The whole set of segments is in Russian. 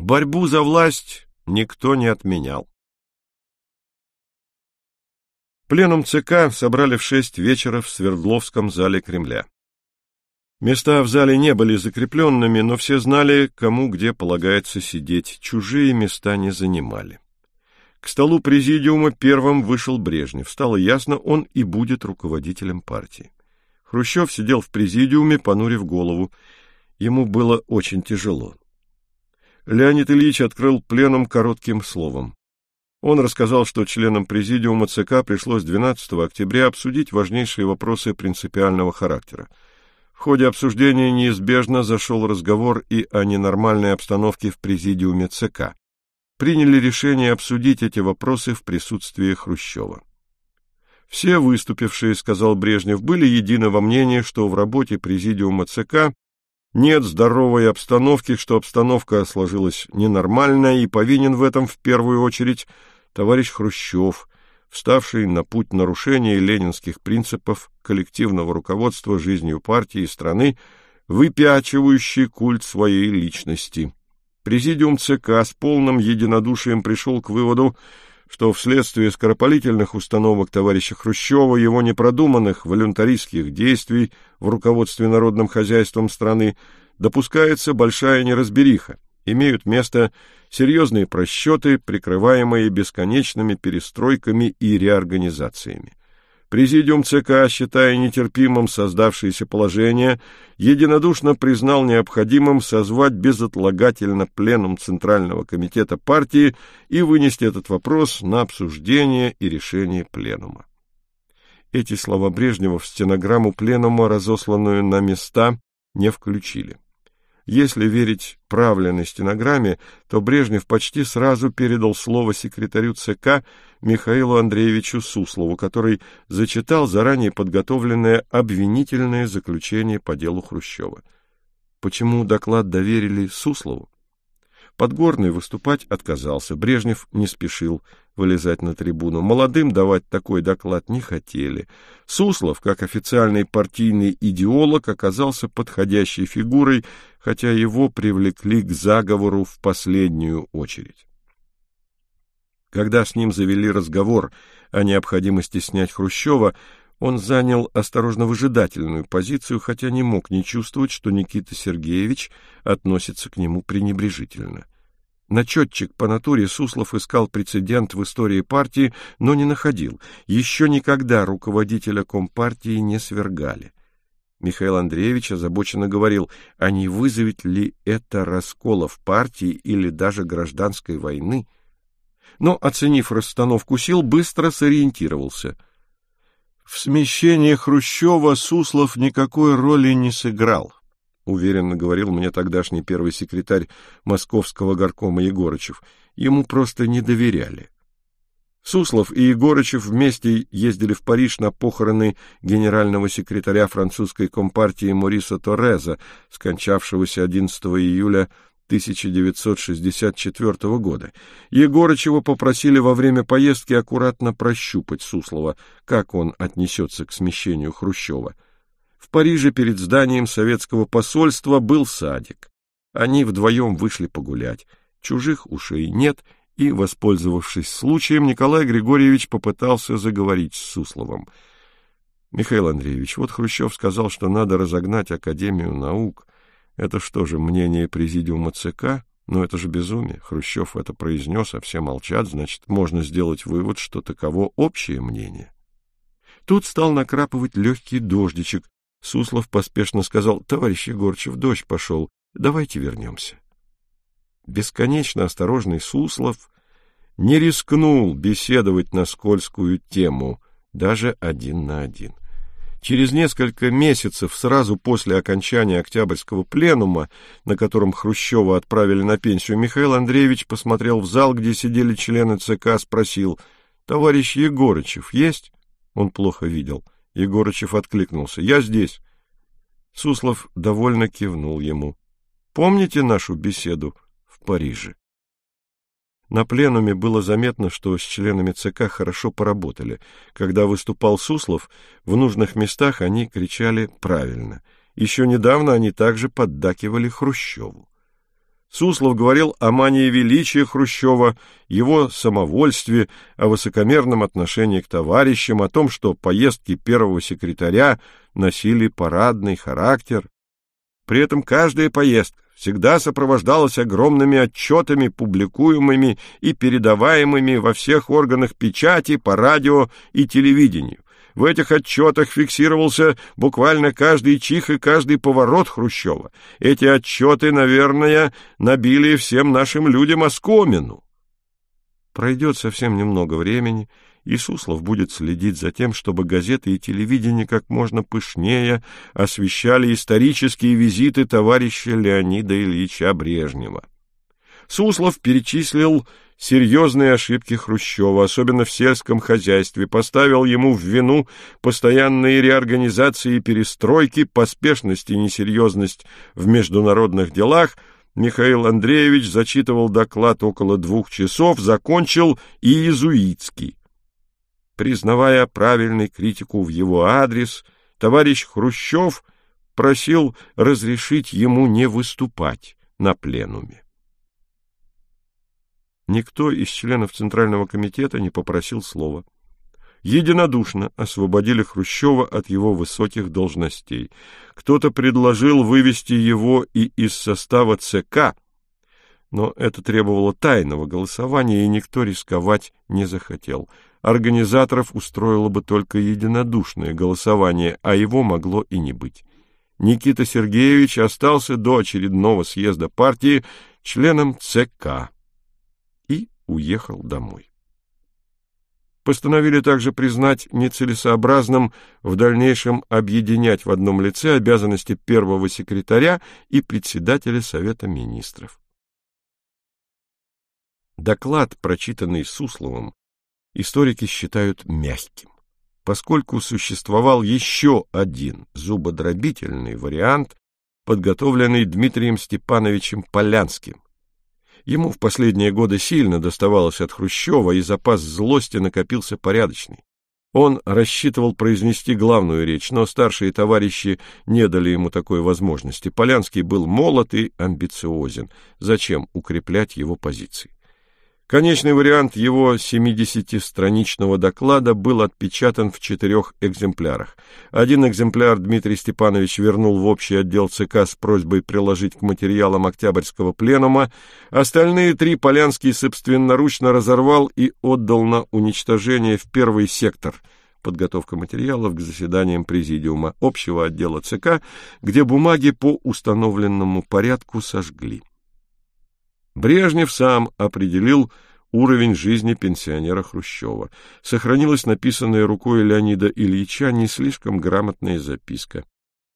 Борьбу за власть никто не отменял. Пленум ЦК собрали в 6 вечера в Свердловском зале Кремля. Места в зале не были закрепленными, но все знали, кому где полагается сидеть, чужие места не занимали. К столу президиума первым вышел Брежнев. Стало ясно, он и будет руководителем партии. Хрущев сидел в президиуме, понурив голову. Ему было очень тяжело. Леонид Ильич открыл пленум коротким словом. Он рассказал, что членам президиума ЦК пришлось 12 октября обсудить важнейшие вопросы принципиального характера. В ходе обсуждения неизбежно зашел разговор и о ненормальной обстановке в президиуме ЦК. Приняли решение обсудить эти вопросы в присутствии Хрущева. Все выступившие, сказал Брежнев, были едины во мнении, что в работе президиума ЦК нет здоровой обстановки, что обстановка сложилась ненормальная, и повинен в этом в первую очередь товарищ Хрущев, вставший на путь нарушения ленинских принципов коллективного руководства жизнью партии и страны, выпячивающий культ своей личности. Президиум ЦК с полным единодушием пришел к выводу, что вследствие скоропалительных установок товарища Хрущева, его непродуманных волюнтаристских действий в руководстве народным хозяйством страны, допускается большая неразбериха, имеют место серьезные просчеты, прикрываемые бесконечными перестройками и реорганизациями. Президиум ЦК, считая нетерпимым создавшееся положение, единодушно признал необходимым созвать безотлагательно пленум Центрального комитета партии и вынести этот вопрос на обсуждение и решение пленума. Эти слова Брежнева в стенограмму пленума, разосланную на места, не включили. Если верить правленной стенограмме, то Брежнев почти сразу передал слово секретарю ЦК Михаилу Андреевичу Суслову, который зачитал заранее подготовленное обвинительное заключение по делу Хрущева. Почему доклад доверили Суслову? Подгорный выступать отказался, Брежнев не спешил вылезать на трибуну. Молодым давать такой доклад не хотели. Суслов, как официальный партийный идеолог, оказался подходящей фигурой, хотя его привлекли к заговору в последнюю очередь. Когда с ним завели разговор о необходимости снять Хрущева, он занял осторожно-выжидательную позицию, хотя не мог не чувствовать, что Никита Сергеевич относится к нему пренебрежительно. Начетчик по натуре Суслов искал прецедент в истории партии, но не находил. Еще никогда руководителя Компартии не свергали. Михаил Андреевич озабоченно говорил, а не вызовет ли это раскола в партии или даже гражданской войны? Но, оценив расстановку сил, быстро сориентировался. В смещении Хрущева Суслов никакой роли не сыграл, уверенно говорил мне тогдашний первый секретарь Московского горкома Егорычев. Ему просто не доверяли. Суслов и Егорычев вместе ездили в Париж на похороны генерального секретаря французской компартии Мориса Торреза, скончавшегося 11 июля 1964 года. Егорычева попросили во время поездки аккуратно прощупать Суслова, как он отнесется к смещению Хрущева. В Париже перед зданием советского посольства был садик. Они вдвоем вышли погулять. Чужих ушей нет, и, воспользовавшись случаем, Николай Григорьевич попытался заговорить с Сусловым. «Михаил Андреевич, вот Хрущев сказал, что надо разогнать Академию наук. Это что же, мнение президиума ЦК? Но это же безумие. Хрущев это произнес, а все молчат, значит, можно сделать вывод, что таково общее мнение». Тут стал накрапывать легкий дождичек. Суслов поспешно сказал: «Товарищ Егорычев, дождь пошел, давайте вернемся». Бесконечно осторожный Суслов не рискнул беседовать на скользкую тему, даже один на один. Через несколько месяцев, сразу после окончания Октябрьского пленума, на котором Хрущева отправили на пенсию, Михаил Андреевич посмотрел в зал, где сидели члены ЦК, спросил: «Товарищ Егорычев есть?» Он плохо видел. Егорычев откликнулся: «Я здесь». Суслов довольно кивнул ему. «Помните нашу беседу в Париже?» На пленуме было заметно, что с членами ЦК хорошо поработали. Когда выступал Суслов, в нужных местах они кричали правильно. Еще недавно они также поддакивали Хрущеву. Суслов говорил о мании величия Хрущева, его самовольстве, о высокомерном отношении к товарищам, о том, что поездки первого секретаря носили парадный характер. При этом каждая поездка всегда сопровождалась огромными отчетами, публикуемыми и передаваемыми во всех органах печати, по радио и телевидению. В этих отчетах фиксировался буквально каждый чих и каждый поворот Хрущева. Эти отчеты, наверное, набили всем нашим людям оскомину. Пройдет совсем немного времени, и Суслов будет следить за тем, чтобы газеты и телевидение как можно пышнее освещали исторические визиты товарища Леонида Ильича Брежнева. Суслов перечислил серьезные ошибки Хрущева, особенно в сельском хозяйстве, поставил ему в вину постоянные реорганизации и перестройки, поспешность и несерьезность в международных делах. Михаил Андреевич зачитывал доклад около 2 часов, закончил иезуитский. Признавая правильную критику в его адрес, товарищ Хрущев просил разрешить ему не выступать на пленуме. Никто из членов Центрального комитета не попросил слова. Единодушно освободили Хрущева от его высоких должностей. Кто-то предложил вывести его и из состава ЦК, но это требовало тайного голосования, и никто рисковать не захотел. Организаторов устроило бы только единодушное голосование, а его могло и не быть. Никита Сергеевич остался до очередного съезда партии членом ЦК и уехал домой. Постановили также признать нецелесообразным в дальнейшем объединять в одном лице обязанности первого секретаря и председателя Совета министров. Доклад, прочитанный Сусловым, историки считают мягким, поскольку существовал еще один зубодробительный вариант, подготовленный Дмитрием Степановичем Полянским. Ему в последние годы сильно доставалось от Хрущева, и запас злости накопился порядочный. Он рассчитывал произнести главную речь, но старшие товарищи не дали ему такой возможности. Полянский был молод и амбициозен. Зачем укреплять его позиции? Конечный вариант его 70-страничного доклада был отпечатан в 4 экземплярах. Один экземпляр Дмитрий Степанович вернул в общий отдел ЦК с просьбой приложить к материалам Октябрьского пленума, остальные 3 Полянский собственноручно разорвал и отдал на уничтожение в 1 сектор подготовка материалов к заседаниям Президиума общего отдела ЦК, где бумаги по установленному порядку сожгли. Брежнев сам определил уровень жизни пенсионера Хрущева. Сохранилась написанная рукой Леонида Ильича не слишком грамотная записка.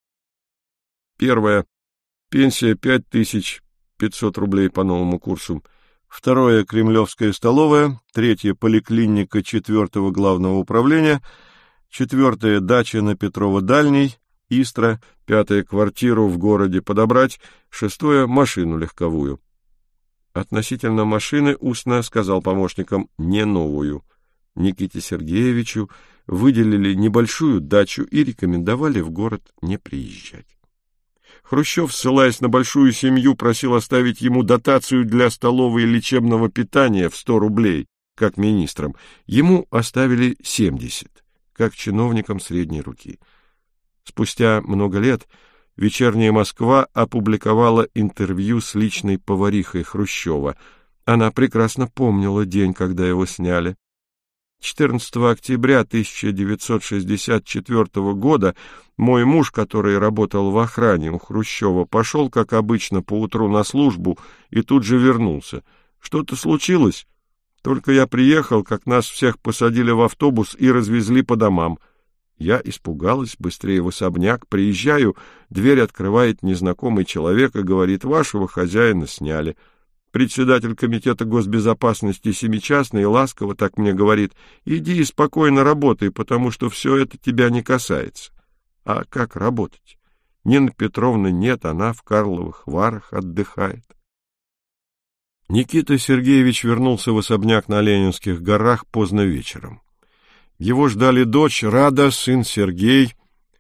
1. Пенсия 5500 рублей по новому курсу. 2. Кремлевская столовая. 3. Поликлиника 4-го главного управления. 4. Дача на Петрова-Дальней, Истра. 5. Квартиру в городе подобрать. 6. Машину легковую. Относительно машины устно сказал помощникам не новую. Никите Сергеевичу выделили небольшую дачу и рекомендовали в город не приезжать. Хрущев, ссылаясь на большую семью, просил оставить ему дотацию для столовой и лечебного питания в 100 рублей, как министрам. Ему оставили 70, как чиновникам средней руки. Спустя много лет «Вечерняя Москва» опубликовала интервью с личной поварихой Хрущева. Она прекрасно помнила день, когда его сняли. 14 октября 1964 года мой муж, который работал в охране у Хрущева, пошел, как обычно, поутру на службу и тут же вернулся. Что-то случилось? Только я приехал, как нас всех посадили в автобус и развезли по домам. Я испугалась, быстрее в особняк, приезжаю, дверь открывает незнакомый человек и говорит: «Вашего хозяина сняли». Председатель комитета госбезопасности Семичастный ласково так мне говорит: «Иди и спокойно работай, потому что все это тебя не касается». А как работать? Нины Петровны нет, она в Карловых Варах отдыхает. Никита Сергеевич вернулся в особняк на Ленинских горах поздно вечером. Его ждали дочь Рада, сын Сергей.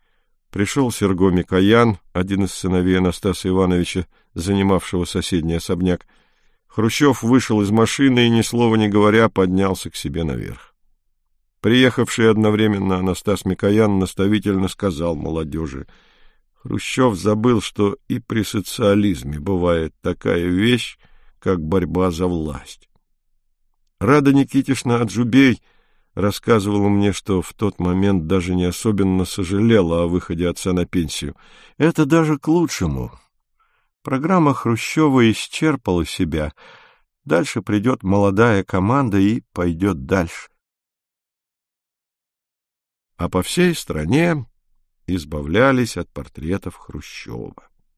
Пришел Серго Микоян, один из сыновей Анастаса Ивановича, занимавшего соседний особняк. Хрущев вышел из машины и, ни слова не говоря, поднялся к себе наверх. Приехавший одновременно Анастас Микоян наставительно сказал молодежи: Хрущев забыл, что и при социализме бывает такая вещь, как борьба за власть. Рада Никитишна Аджубей рассказывала мне, что в тот момент даже не особенно сожалела о выходе отца на пенсию. Это даже к лучшему. Программа Хрущева исчерпала себя. Дальше придет молодая команда и пойдет дальше. А по всей стране избавлялись от портретов Хрущева.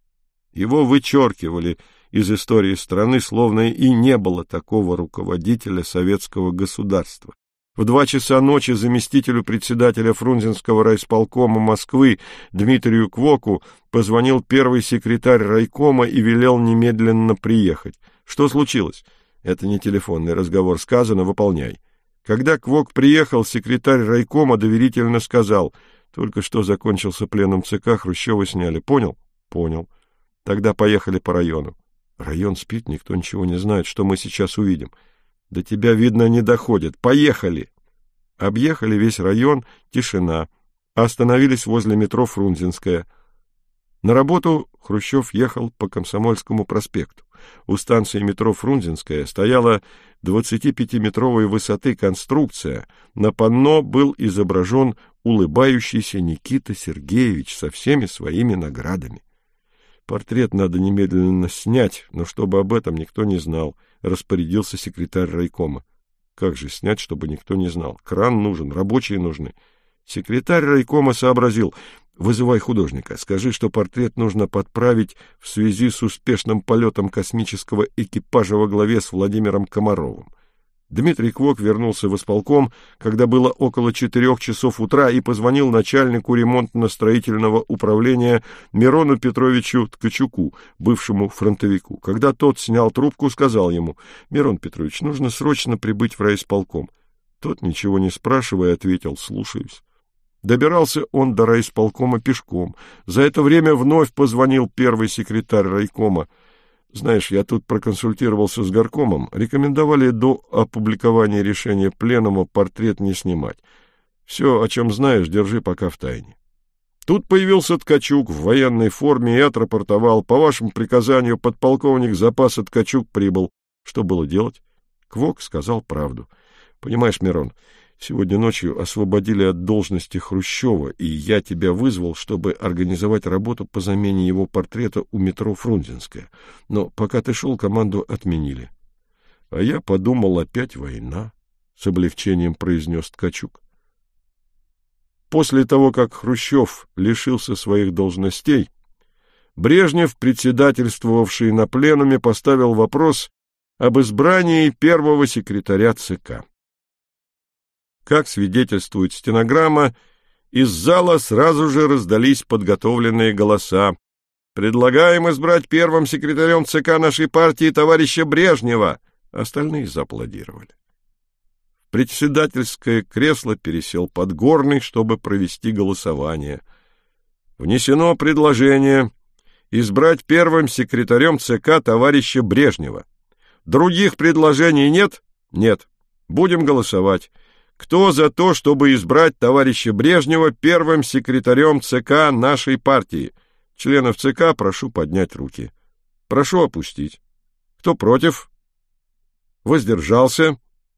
Его вычеркивали из истории страны, словно и не было такого руководителя советского государства. В 2 часа ночи заместителю председателя Фрунзенского райисполкома Москвы Дмитрию Квоку позвонил первый секретарь райкома и велел немедленно приехать. Что случилось? Это не телефонный разговор, сказано, выполняй. Когда Квок приехал, секретарь райкома доверительно сказал: только что закончился пленум ЦК, Хрущева сняли. Понял? Понял. Тогда поехали по району. Район спит, никто ничего не знает, что мы сейчас увидим. До тебя, видно, не доходит. Поехали! Объехали весь район, тишина. Остановились возле метро Фрунзенская. На работу Хрущев ехал по Комсомольскому проспекту. У станции метро Фрунзенская стояла 25-метровой высоты конструкция. На панно был изображен улыбающийся Никита Сергеевич со всеми своими наградами. Портрет надо немедленно снять, но чтобы об этом никто не знал, распорядился секретарь райкома. Как же снять, чтобы никто не знал? Кран нужен, рабочие нужны. Секретарь райкома сообразил: вызывай художника, скажи, что портрет нужно подправить в связи с успешным полетом космического экипажа во главе с Владимиром Комаровым. Дмитрий Квок вернулся в исполком, когда было около 4 часов утра, и позвонил начальнику ремонтно-строительного управления Мирону Петровичу Ткачуку, бывшему фронтовику. Когда тот снял трубку, сказал ему: «Мирон Петрович, нужно срочно прибыть в райисполком». Тот, ничего не спрашивая, ответил: «Слушаюсь». Добирался он до райисполкома пешком. За это время вновь позвонил первый секретарь райкома. «Знаешь, я тут проконсультировался с горкомом. Рекомендовали до опубликования решения пленума портрет не снимать. Все, о чем знаешь, держи пока в тайне». Тут появился Ткачук в военной форме и отрапортовал: «По вашему приказанию подполковник запаса Ткачук прибыл». Что было делать? Квок сказал правду. «Понимаешь, Мирон, сегодня ночью освободили от должности Хрущева, и я тебя вызвал, чтобы организовать работу по замене его портрета у метро Фрунзенская. Но пока ты шел, команду отменили». «А я подумал, опять война», — с облегчением произнес Ткачук. После того, как Хрущев лишился своих должностей, Брежнев, председательствовавший на пленуме, поставил вопрос об избрании первого секретаря ЦК. Как свидетельствует стенограмма, из зала сразу же раздались подготовленные голоса. «Предлагаем избрать первым секретарем ЦК нашей партии товарища Брежнева». Остальные зааплодировали. В председательское кресло пересел Подгорный, чтобы провести голосование. Внесено предложение избрать первым секретарем ЦК товарища Брежнева. Других предложений нет? Нет. Будем голосовать. Кто за то, чтобы избрать товарища Брежнева первым секретарем ЦК нашей партии? Членов ЦК прошу поднять руки. Прошу опустить. Кто против? Воздержался?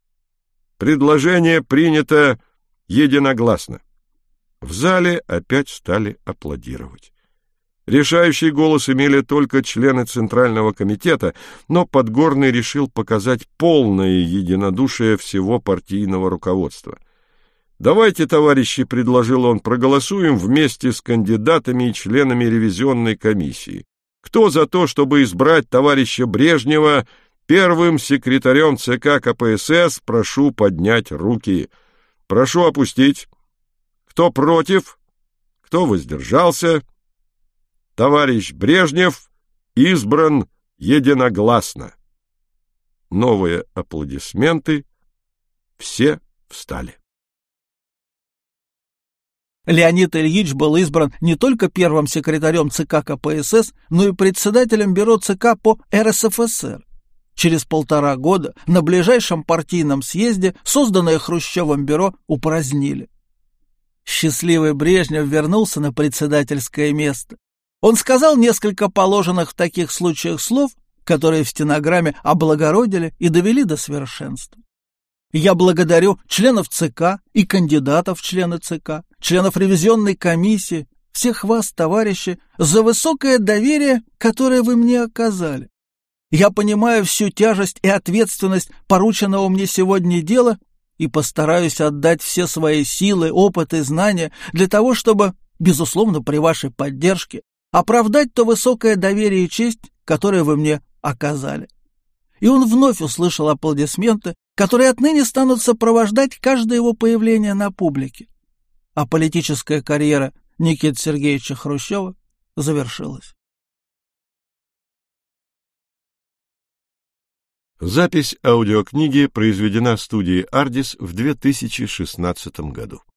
Предложение принято единогласно. В зале опять стали аплодировать. Решающий голос имели только члены Центрального комитета, но Подгорный решил показать полное единодушие всего партийного руководства. «Давайте, товарищи, — предложил он, — проголосуем вместе с кандидатами и членами ревизионной комиссии. Кто за то, чтобы избрать товарища Брежнева первым секретарем ЦК КПСС, прошу поднять руки. Прошу опустить. Кто против? Кто воздержался? Товарищ Брежнев избран единогласно». Новые аплодисменты. Все встали. Леонид Ильич был избран не только первым секретарем ЦК КПСС, но и председателем бюро ЦК по РСФСР. Через 1,5 года на ближайшем партийном съезде созданное Хрущевым бюро упразднили. Счастливый Брежнев вернулся на председательское место. Он сказал несколько положенных в таких случаях слов, которые в стенограмме облагородили и довели до совершенства. Я благодарю членов ЦК и кандидатов в члены ЦК, членов ревизионной комиссии, всех вас, товарищи, за высокое доверие, которое вы мне оказали. Я понимаю всю тяжесть и ответственность порученного мне сегодня дела и постараюсь отдать все свои силы, опыт и знания для того, чтобы, безусловно, при вашей поддержке, оправдать то высокое доверие и честь, которые вы мне оказали. И он вновь услышал аплодисменты, которые отныне станут сопровождать каждое его появление на публике. А политическая карьера Никиты Сергеевича Хрущева завершилась. Запись аудиокниги произведена студией «Ардис» в 2016 году.